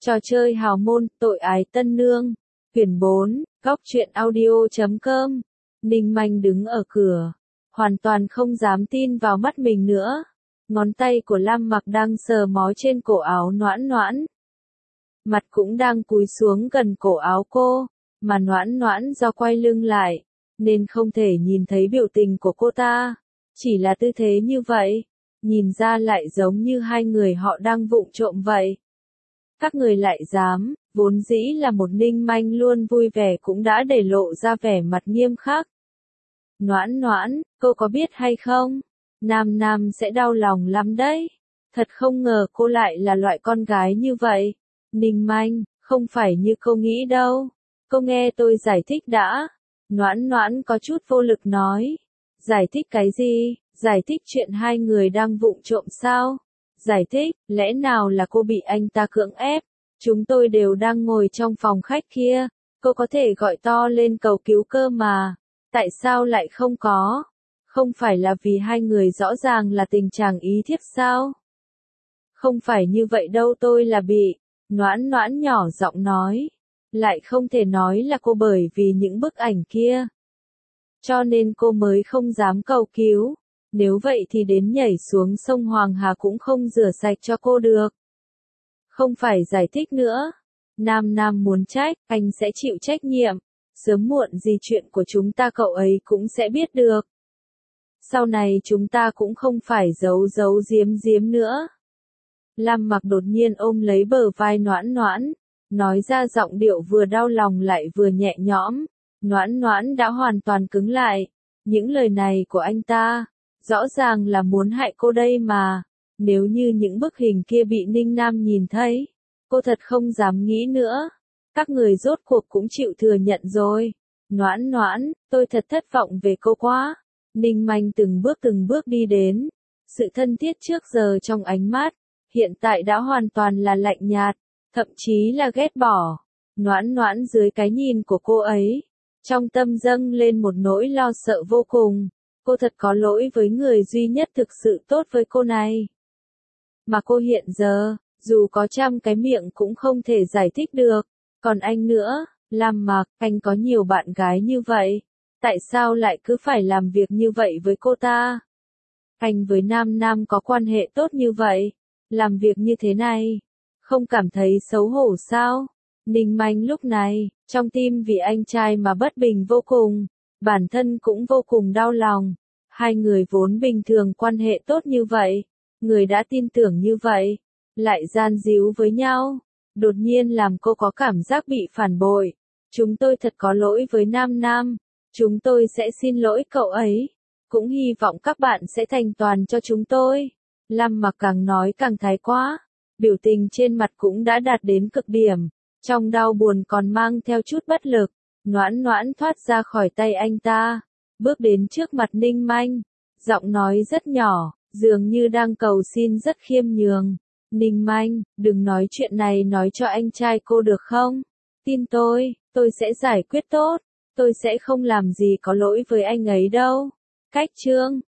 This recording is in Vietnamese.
Trò chơi hào môn, tội ái tân nương. Quyển 4, Góc truyện audio.com. Ninh Manh đứng ở cửa, hoàn toàn không dám tin vào mắt mình nữa. Ngón tay của Lam Mặc đang sờ mó trên cổ áo Noãn Noãn. Mặt cũng đang cúi xuống gần cổ áo cô, mà Noãn Noãn do quay lưng lại, nên không thể nhìn thấy biểu tình của cô ta. Chỉ là tư thế như vậy, nhìn ra lại giống như hai người họ đang vụng trộm vậy. Các người lại dám, vốn dĩ là một Ninh Manh luôn vui vẻ cũng đã để lộ ra vẻ mặt nghiêm khắc. Noãn Noãn, cô có biết hay không? Nam Nam sẽ đau lòng lắm đấy. Thật không ngờ cô lại là loại con gái như vậy. Ninh Manh, không phải như cô nghĩ đâu. Cô nghe tôi giải thích đã. Noãn Noãn có chút vô lực nói. Giải thích cái gì? Giải thích chuyện hai người đang vụng trộm sao? Giải thích, lẽ nào là cô bị anh ta cưỡng ép? Chúng tôi đều đang ngồi trong phòng khách kia. Cô có thể gọi to lên cầu cứu cơ mà. Tại sao lại không có? Không phải là vì hai người rõ ràng là tình trạng ý thiếp sao? Không phải như vậy đâu, tôi là bị. Noãn Noãn nhỏ giọng nói. Lại không thể nói là cô bởi vì những bức ảnh kia. Cho nên cô mới không dám cầu cứu. Nếu vậy thì đến nhảy xuống sông Hoàng Hà cũng không rửa sạch cho cô được. Không phải giải thích nữa. Nam Nam muốn trách, anh sẽ chịu trách nhiệm. Sớm muộn gì chuyện của chúng ta cậu ấy cũng sẽ biết được. Sau này chúng ta cũng không phải giấu giấu giếm giếm nữa. Lam Mặc đột nhiên ôm lấy bờ vai Noãn Noãn, nói ra giọng điệu vừa đau lòng lại vừa nhẹ nhõm. Noãn Noãn đã hoàn toàn cứng lại. Những lời này của anh ta, rõ ràng là muốn hại cô đây mà. Nếu như những bức hình kia bị Ninh Nam nhìn thấy, cô thật không dám nghĩ nữa. Các người rốt cuộc cũng chịu thừa nhận rồi. Noãn Noãn, tôi thật thất vọng về cô quá. Ninh Manh từng bước đi đến. Sự thân thiết trước giờ trong ánh mắt, hiện tại đã hoàn toàn là lạnh nhạt, thậm chí là ghét bỏ. Noãn Noãn dưới cái nhìn của cô ấy, trong tâm dâng lên một nỗi lo sợ vô cùng. Cô thật có lỗi với người duy nhất thực sự tốt với cô này. Mà cô hiện giờ, dù có trăm cái miệng cũng không thể giải thích được. Còn anh nữa, Lam Mặc, anh có nhiều bạn gái như vậy. Tại sao lại cứ phải làm việc như vậy với cô ta? Anh với Nam Nam có quan hệ tốt như vậy. Làm việc như thế này, không cảm thấy xấu hổ sao? Ninh Manh lúc này, trong tim vì anh trai mà bất bình vô cùng. Bản thân cũng vô cùng đau lòng. Hai người vốn bình thường quan hệ tốt như vậy. Người đã tin tưởng như vậy, lại gian díu với nhau. Đột nhiên làm cô có cảm giác bị phản bội. Chúng tôi thật có lỗi với Nam Nam. Chúng tôi sẽ xin lỗi cậu ấy. Cũng hy vọng các bạn sẽ thành toàn cho chúng tôi. Lam Mặc càng nói càng thái quá. Biểu tình trên mặt cũng đã đạt đến cực điểm. Trong đau buồn còn mang theo chút bất lực. Noãn Noãn thoát ra khỏi tay anh ta. Bước đến trước mặt Ninh Manh. Giọng nói rất nhỏ, dường như đang cầu xin rất khiêm nhường. Ninh Manh, đừng nói chuyện này nói cho anh trai cô được không? Tin tôi sẽ giải quyết tốt. Tôi sẽ không làm gì có lỗi với anh ấy đâu. Cách chương